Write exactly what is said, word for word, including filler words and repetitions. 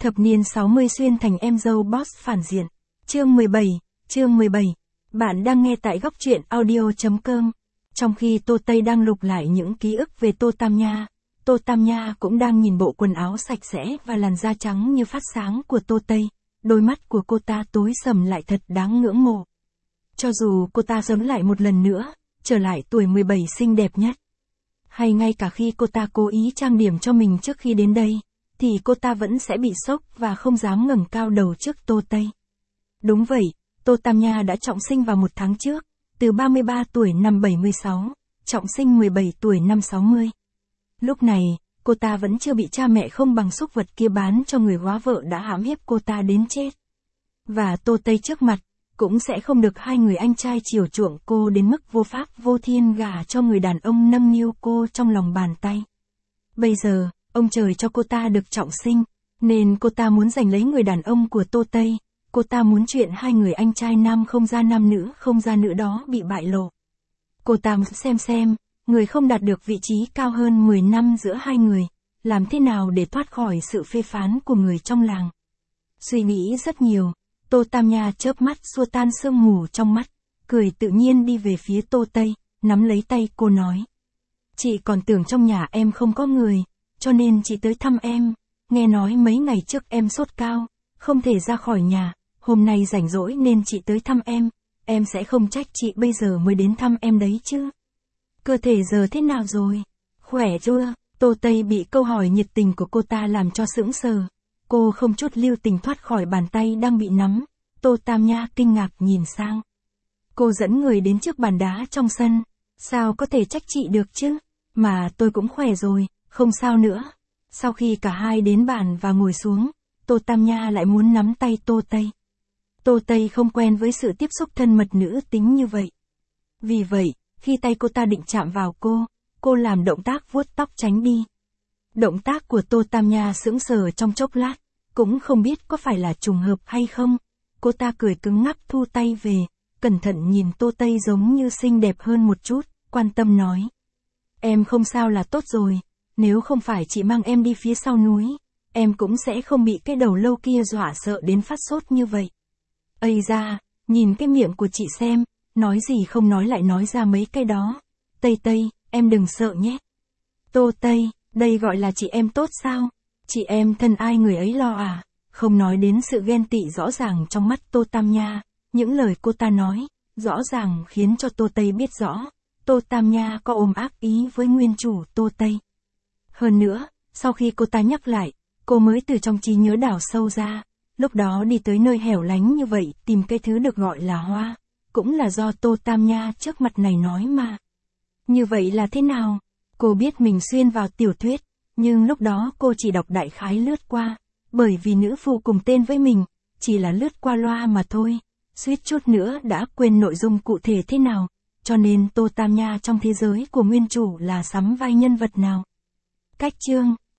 Thập niên sáu mươi xuyên thành em dâu boss phản diện. Chương mười bảy, chương mười bảy. Bạn đang nghe tại góc truyện audio chấm com. Trong khi Tô Tây đang lục lại những ký ức về Tô Tam Nha, Tô Tam Nha cũng đang nhìn bộ quần áo sạch sẽ và làn da trắng như phát sáng của Tô Tây. Đôi mắt của cô ta tối sầm lại thật đáng ngưỡng mộ. Cho dù cô ta sống lại một lần nữa, trở lại tuổi mười bảy xinh đẹp nhất. Hay ngay cả khi cô ta cố ý trang điểm cho mình trước khi đến đây, thì cô ta vẫn sẽ bị sốc và không dám ngẩng cao đầu trước Tô Tây. Đúng vậy, Tô Tam Nha đã trọng sinh vào một tháng trước, từ ba mươi ba tuổi năm bảy mươi sáu, trọng sinh mười bảy tuổi năm sáu mươi. Lúc này, cô ta vẫn chưa bị cha mẹ không bằng súc vật kia bán cho người hóa vợ đã hãm hiếp cô ta đến chết. Và Tô Tây trước mặt, cũng sẽ không được hai người anh trai chiều chuộng cô đến mức vô pháp vô thiên gả cho người đàn ông nâng niu cô trong lòng bàn tay. Bây giờ, ông trời cho cô ta được trọng sinh, nên cô ta muốn giành lấy người đàn ông của Tô Tây, cô ta muốn chuyện hai người anh trai nam không ra nam nữ không ra nữ đó bị bại lộ. Cô ta muốn xem xem, người không đạt được vị trí cao hơn mười năm giữa hai người, làm thế nào để thoát khỏi sự phê phán của người trong làng. Suy nghĩ rất nhiều, Tô Tam Nha chớp mắt xua tan sương mù trong mắt, cười tự nhiên đi về phía Tô Tây, nắm lấy tay cô nói. Chị còn tưởng trong nhà em không có người, cho nên chị tới thăm em, nghe nói mấy ngày trước em sốt cao, không thể ra khỏi nhà, hôm nay rảnh rỗi nên chị tới thăm em, em sẽ không trách chị bây giờ mới đến thăm em đấy chứ. Cơ thể giờ thế nào rồi? Khỏe chưa? Tô Tây bị câu hỏi nhiệt tình của cô ta làm cho sững sờ. Cô không chút lưu tình thoát khỏi bàn tay đang bị nắm. Tô Tam Nha kinh ngạc nhìn sang. Cô dẫn người đến trước bàn đá trong sân. Sao có thể trách chị được chứ? Mà tôi cũng khỏe rồi, không sao nữa. Sau khi cả hai đến bàn và ngồi xuống, Tô Tam Nha lại muốn nắm tay Tô Tây. Tô Tây không quen với sự tiếp xúc thân mật nữ tính như vậy. Vì vậy, khi tay cô ta định chạm vào cô, cô làm động tác vuốt tóc tránh đi. Động tác của Tô Tam Nha sững sờ trong chốc lát, cũng không biết có phải là trùng hợp hay không. Cô ta cười cứng ngắc thu tay về, cẩn thận nhìn Tô Tây giống như xinh đẹp hơn một chút, quan tâm nói. Em không sao là tốt rồi, nếu không phải chị mang em đi phía sau núi, em cũng sẽ không bị cái đầu lâu kia dọa sợ đến phát sốt như vậy. Ây da, nhìn cái miệng của chị xem, nói gì không nói lại nói ra mấy cái đó. Tây Tây, em đừng sợ nhé. Tô Tây, đây gọi là chị em tốt sao? Chị em thân ai người ấy lo à? Không nói đến sự ghen tị rõ ràng trong mắt Tô Tam Nha, những lời cô ta nói, rõ ràng khiến cho Tô Tây biết rõ, Tô Tam Nha có ôm ác ý với nguyên chủ Tô Tây. Hơn nữa, sau khi cô ta nhắc lại, cô mới từ trong trí nhớ đào sâu ra, lúc đó đi tới nơi hẻo lánh như vậy tìm cái thứ được gọi là hoa, cũng là do Tô Tam Nha trước mặt này nói mà. Như vậy là thế nào? Cô biết mình xuyên vào tiểu thuyết, nhưng lúc đó cô chỉ đọc đại khái lướt qua, bởi vì nữ phụ cùng tên với mình, chỉ là lướt qua loa mà thôi, suýt chút nữa đã quên nội dung cụ thể thế nào, cho nên Tô Tam Nha trong thế giới của nguyên chủ là sắm vai nhân vật nào. Cách chương,